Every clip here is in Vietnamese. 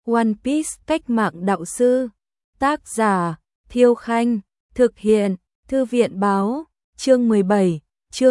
One Piece cách mạng đạo sư. Tác giả Thiêu Khanh. Thực hiện Thư viện Báo. Chương 17.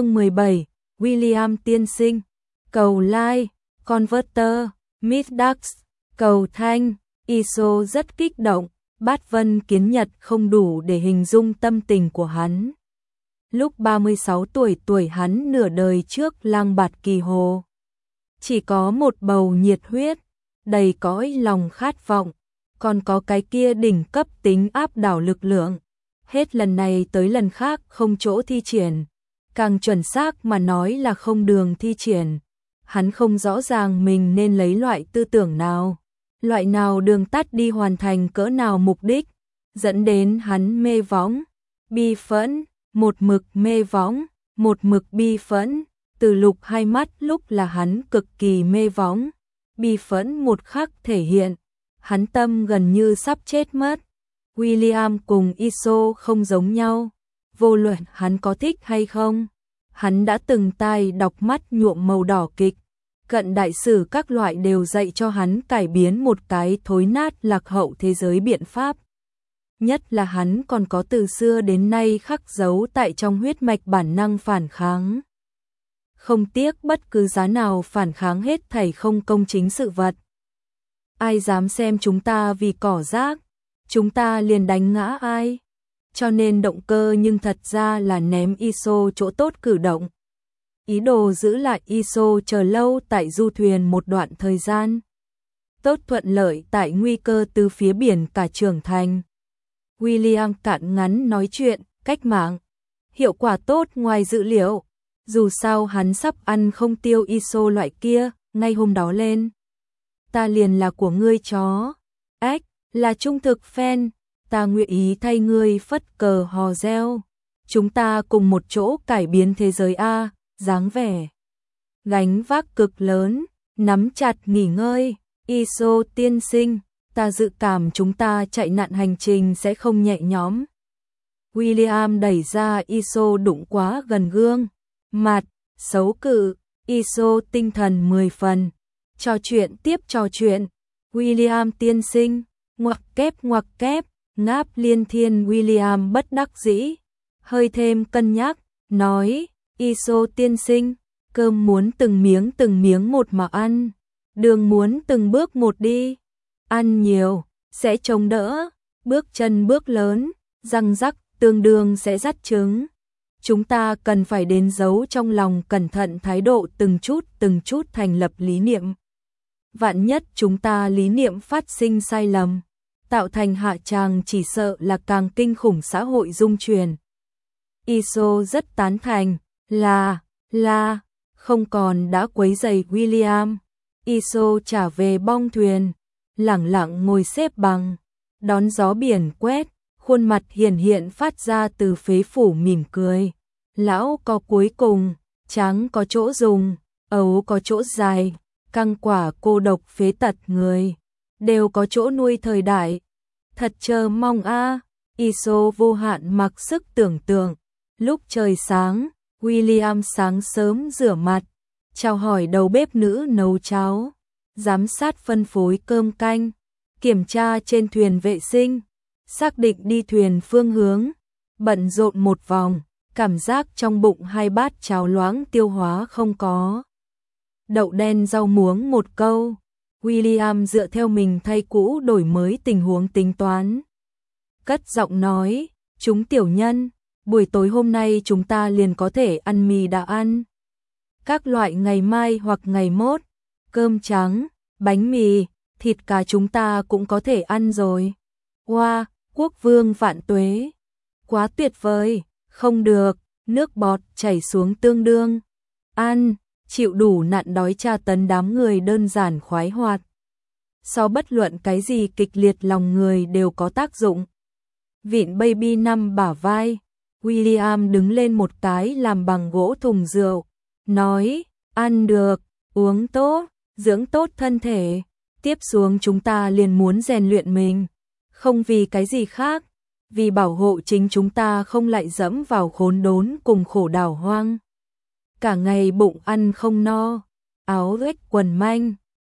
William tiên sinh. Cầu like, Converter, Middax, cầu thanh. Iso rất kích động, Bát Vân Kiến Nhật không đủ để hình dung tâm tình của hắn. Lúc 36 tuổi hắn nửa đời trước lang bạt kỳ hồ. Chỉ có một bầu nhiệt huyết, đầy cõi lòng khát vọng, còn có cái kia đỉnh cấp tính áp đảo lực lượng. Hết lần này tới lần khác không chỗ thi triển, càng chuẩn xác mà nói là không đường thi triển. Hắn không rõ ràng mình nên lấy loại tư tưởng nào, loại nào đường tắt đi hoàn thành cỡ nào mục đích, dẫn đến hắn mê võng, bi phẫn, một mực mê võng, một mực bi phẫn. Từ lục hai mắt lúc là hắn cực kỳ mê võng, bi phẫn một khắc thể hiện, hắn tâm gần như sắp chết mất. William cùng Iso không giống nhau, vô luận hắn có thích hay không. Hắn đã từng tai đọc mắt nhuộm màu đỏ kịch, cận đại sử các loại đều dạy cho hắn cải biến một cái thối nát lạc hậu thế giới biện pháp. Nhất là hắn còn có từ xưa đến nay khắc dấu tại trong huyết mạch bản năng phản kháng. Không tiếc bất cứ giá nào phản kháng hết thảy không công chính sự vật. Ai dám xem chúng ta vì cỏ rác, chúng ta liền đánh ngã ai. Cho nên động cơ nhưng thật ra là ném Iso chỗ tốt cử động. Ý đồ giữ lại Iso chờ lâu tại du thuyền một đoạn thời gian. Tốt thuận lợi tại nguy cơ từ phía biển cả trưởng thành. William cạn ngắn nói chuyện, cách mạng. Hiệu quả tốt ngoài dự liệu. Dù sao hắn sắp ăn không tiêu Iso loại kia, ngay hôm đó lên. Ta liền là của ngươi chó. Ếch, là trung thực fan. Ta nguyện ý thay ngươi phất cờ hò reo. Chúng ta cùng một chỗ cải biến thế giới A, dáng vẻ. Gánh vác cực lớn, nắm chặt nghỉ ngơi. Iso tiên sinh, ta dự cảm chúng ta chạy nạn hành trình sẽ không nhẹ nhõm. William đẩy ra Iso đụng quá gần gương. Mặt, xấu cự, Iso tinh thần 10 phần. Trò chuyện tiếp trò chuyện. William tiên sinh, ngoặc kép, ngáp liên thiên. William bất đắc dĩ, hơi thêm cân nhắc, nói, Iso tiên sinh, cơm muốn từng miếng một mà ăn, đường muốn từng bước một đi. Ăn nhiều, sẽ chống đỡ, bước chân bước lớn, răng rắc tương đương sẽ rắt trứng. Chúng ta cần phải đến giấu trong lòng cẩn thận thái độ từng chút thành lập lý niệm. Vạn nhất chúng ta lý niệm phát sinh sai lầm, tạo thành hạ tràng chỉ sợ là càng kinh khủng xã hội dung truyền. Iso rất tán thành, là, không còn đã quấy rầy William. Iso trả về bong thuyền, lẳng lặng ngồi xếp bằng, đón gió biển quét, khuôn mặt hiển hiện phát ra từ phế phủ mỉm cười. Lão có cuối cùng, trắng có chỗ dùng, ấu có chỗ dài, căng quả cô độc phế tật người, đều có chỗ nuôi thời đại. Thật chờ mong a. Iso vô hạn mặc sức tưởng tượng. Lúc trời sáng, William sáng sớm rửa mặt, chào hỏi đầu bếp nữ nấu cháo, giám sát phân phối cơm canh, kiểm tra trên thuyền vệ sinh, xác định đi thuyền phương hướng, bận rộn một vòng, cảm giác trong bụng 2 bát cháo loãng tiêu hóa không có. Đậu đen rau muống một câu. William dựa theo mình thay cũ đổi mới tình huống tính toán. Cất giọng nói, chúng tiểu nhân, buổi tối hôm nay chúng ta liền có thể ăn mì đã ăn. Các loại ngày mai hoặc ngày mốt, cơm trắng, bánh mì, thịt cá chúng ta cũng có thể ăn rồi. Wow, quốc vương vạn tuế. Quá tuyệt vời, không được, nước bọt chảy xuống tương đương. Ăn, chịu đủ nạn đói tra tấn đám người đơn giản khoái hoạt. So bất luận cái gì kịch liệt lòng người đều có tác dụng. Vịn baby 5 bả vai, William đứng lên một cái làm bằng gỗ thùng rượu, nói, ăn được, uống tốt, dưỡng tốt thân thể. Tiếp xuống chúng ta liền muốn rèn luyện mình, không vì cái gì khác, vì bảo hộ chính chúng ta không lại dẫm vào khốn đốn cùng khổ đảo hoang. Cả ngày bụng ăn không no, áo rách quần manh,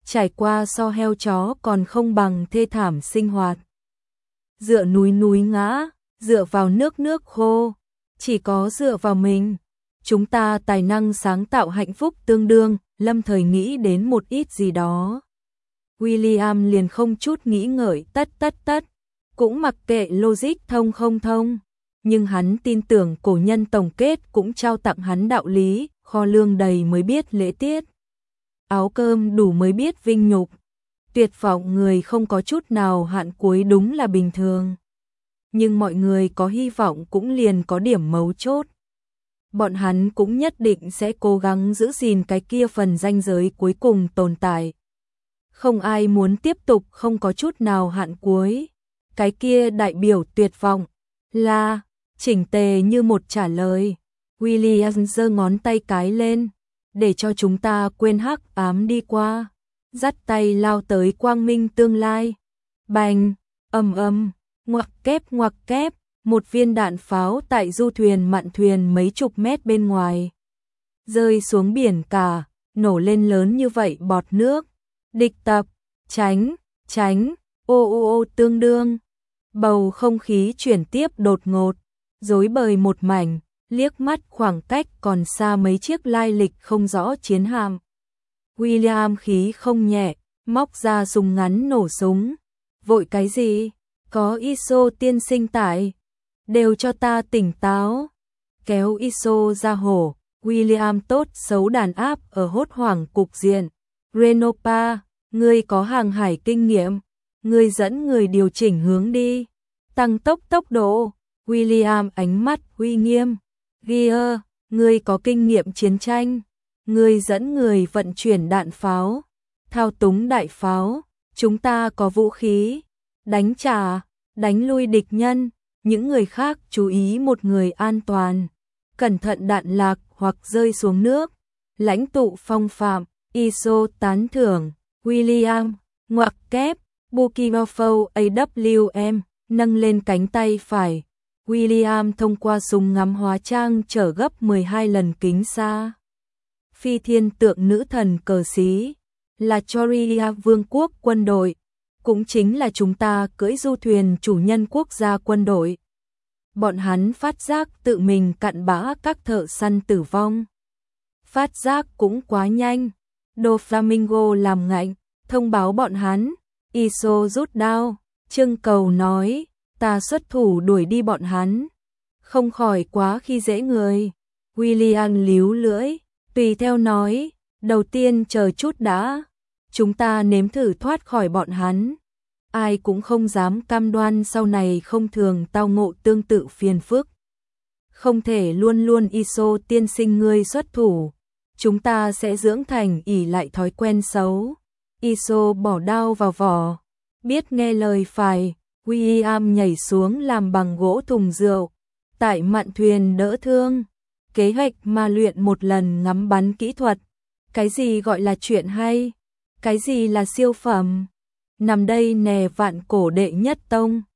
trải qua so heo chó còn không bằng thê thảm sinh hoạt. Dựa núi ngã, dựa vào nước khô, chỉ có dựa vào mình, chúng ta tài năng sáng tạo hạnh phúc tương đương. Lâm Thời nghĩ đến một ít gì đó. William liền không chút nghĩ ngợi tất, cũng mặc kệ logic thông không thông, nhưng hắn tin tưởng cổ nhân tổng kết cũng trao tặng hắn đạo lý, kho lương đầy mới biết lễ tiết, áo cơm đủ mới biết vinh nhục, tuyệt vọng người không có chút nào hạn cuối đúng là bình thường. Nhưng mọi người có hy vọng cũng liền có điểm mấu chốt. Bọn hắn cũng nhất định sẽ cố gắng giữ gìn cái kia phần ranh giới cuối cùng tồn tại. Không ai muốn tiếp tục không có chút nào hạn cuối. Cái kia đại biểu tuyệt vọng là chỉnh tề như một trả lời. William giơ ngón tay cái lên, để cho chúng ta quên hắc ám đi qua, dắt tay lao tới quang minh tương lai. Bành, ầm, ngoặc kép, một viên đạn pháo tại du thuyền mạn thuyền mấy chục mét bên ngoài rơi xuống biển cả, nổ lên lớn như vậy bọt nước. Địch tập, tránh, ô tương đương. Bầu không khí chuyển tiếp đột ngột, rối bời một mảnh, liếc mắt khoảng cách còn xa mấy chiếc lai lịch không rõ chiến hạm. William khí không nhẹ, móc ra súng ngắn nổ súng. Vội cái gì? Có ISO tiên sinh tại. Đều cho ta tỉnh táo. Kéo ISO ra hổ, William tốt xấu đàn áp ở hốt hoảng cục diện. Renopa, ngươi có hàng hải kinh nghiệm, ngươi dẫn người điều chỉnh hướng đi, tăng tốc độ. William ánh mắt uy nghiêm. Gear, ngươi có kinh nghiệm chiến tranh, ngươi dẫn người vận chuyển đạn pháo, thao túng đại pháo, chúng ta có vũ khí, đánh trả, đánh lui địch nhân, những người khác chú ý một người an toàn, cẩn thận đạn lạc hoặc rơi xuống nước. Lãnh tụ phong phạm, ISO tán thưởng. William, ngoặc kép, Bukimofo AWM, nâng lên cánh tay phải. William thông qua súng ngắm hóa trang trở gấp 12 lần kính xa. Phi thiên tượng nữ thần cờ xí, là Choria vương quốc quân đội, cũng chính là chúng ta cưỡi du thuyền chủ nhân quốc gia quân đội. Bọn hắn phát giác tự mình cặn bã các thợ săn tử vong. Phát giác cũng quá nhanh. Doflamingo làm ngạnh, thông báo bọn hắn. ISO rút đao, trưng cầu nói, ta xuất thủ đuổi đi bọn hắn. Không khỏi quá khi dễ người. William líu lưỡi, tùy theo nói, đầu tiên chờ chút đã. Chúng ta nếm thử thoát khỏi bọn hắn. Ai cũng không dám cam đoan sau này không thường tao ngộ tương tự phiền phức. Không thể luôn luôn ISO tiên sinh ngươi xuất thủ. Chúng ta sẽ dưỡng thành ỷ lại thói quen xấu. ISO bỏ đao vào vỏ, biết nghe lời phải. William nhảy xuống làm bằng gỗ thùng rượu, tại mạn thuyền đỡ thương. Kế hoạch mà luyện một lần ngắm bắn kỹ thuật. Cái gì gọi là chuyện hay? Cái gì là siêu phẩm? Nằm đây nè vạn cổ đệ nhất tông.